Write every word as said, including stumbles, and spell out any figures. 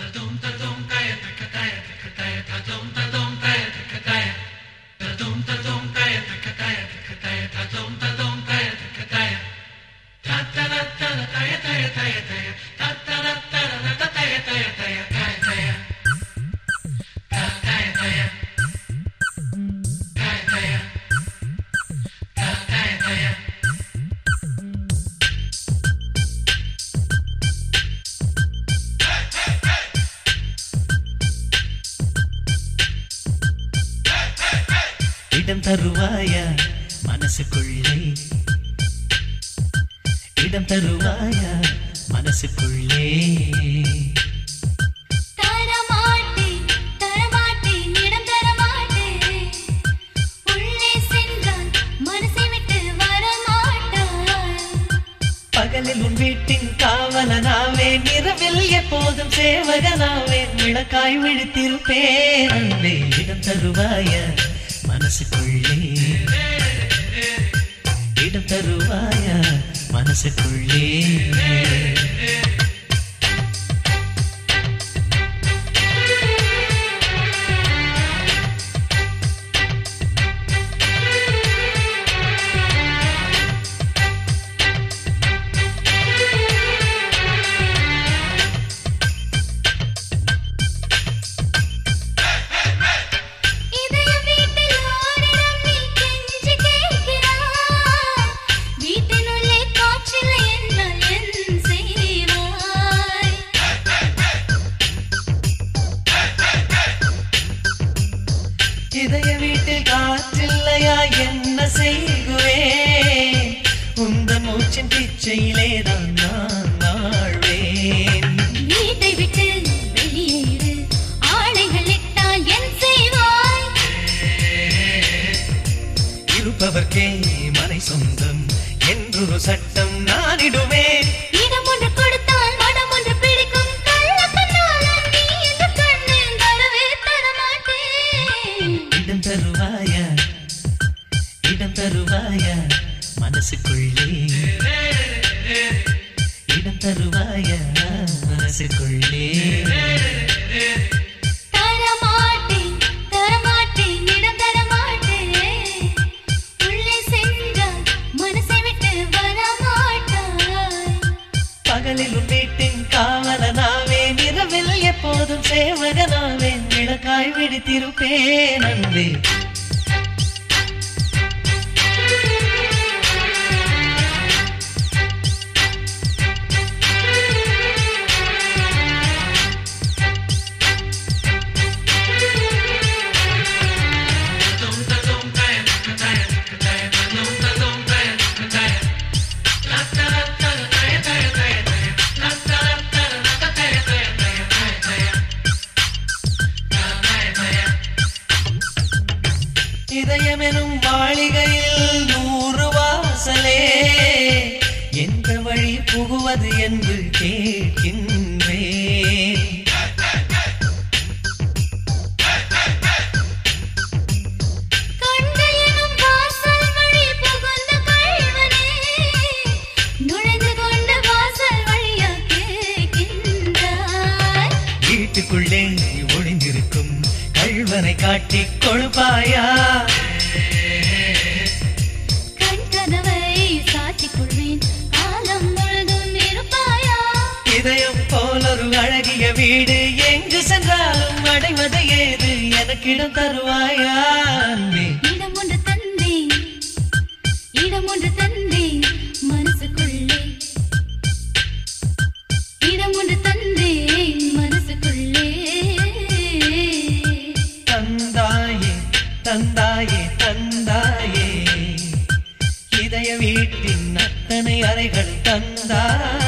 இடம் தருவாயா மனசுக்குள்ளே, இடம் தருவாயா மனசுக்குள்ளே. தரமாட்டேன் தரமாட்டேன் இடம் தரமாட்டேன், உள்ளே சென்றால் மனசை விட்டு வரமாட்டாய். பகலில் உன் வீட்டின் காவலனாவே, இரவில் எப்போதும் சேவகனாவே, விளக்காய் விழித்திருப்பேன் அன்பே. இடம் தருவாயா மனசுக்குள்ளே, இடம் தருவாயா மனசுக்குள்ளே. இதய வீட்டில் காற்றில்லையா என்ன செய்குவேன், உந்த மூச்சின் பிச்சையிலே தான் நான் வாழ்வேன். வீட்டை விட்டு வெளியேறு, ஆடைகள் இட்டால் என் செய்வாய். இருப்பவர்க்கே மனை சொந்தம் என்றொரு சட்டம் நானிடுவேன். இடம் ஒன்று கொடுத்தால் மனம் ஒன்று பிடிக்கும், கள்ளக்கண்ணால் நீ இந்த கண்ணில் தரவே தரமாட்டேன். இடம் தருவாயா, இடம் தருவாயா மனசுக்குள்ளே, இடம் தருவாயா மனசுக்குள்ளே. தரமாட்டேன் தரமாட்டேன் இடம் தரமாட்டேன், உள்ளே சென்றால் மனசை விட்டு வரமாட்டாய். பகலில் உன் வீட்டின் காவலனாவே, இரவில் எப்போதும் சேவகனாவே, விளக்காய் விழித்திருப்பேன் அன்பே. இதயமெனும் மாளிகையில் நூறு வாசலே, எந்த வழி புகுவது என்று கேட்கின்றேன். கண்கள் எனும் வாசல் வழி புகுந்த கள்வனே, நுழைந்து கொண்ட வாசல் வழியா கேட்கின்றாய். வீட்டுக்குள்ளே ஒளிந்திருக்கும் கள்வனை காட்டிக் கொடுப்பாயா, கண் கதவை சாத்திக் கொள்வேன், காலம் முழுதும் இருப்பாயா. இதயம் போலொரு அழகிய வீடு, எங்கு சென்றாலும் அடைவது ஏது, எனக்கிடம் தருவாயா அன்பே. இடம் ஒன்று தந்தேன், இடம் ஒன்று தந்தேன் மனசுக்குள்ளே, இடம் ஒன்று தந்தேன் மனசுக்குள்ளே. தந்தாயே தந்தாயே தந்தாயே, இதய வீட்டின் அத்தனை அறைகள் தந்தாயே.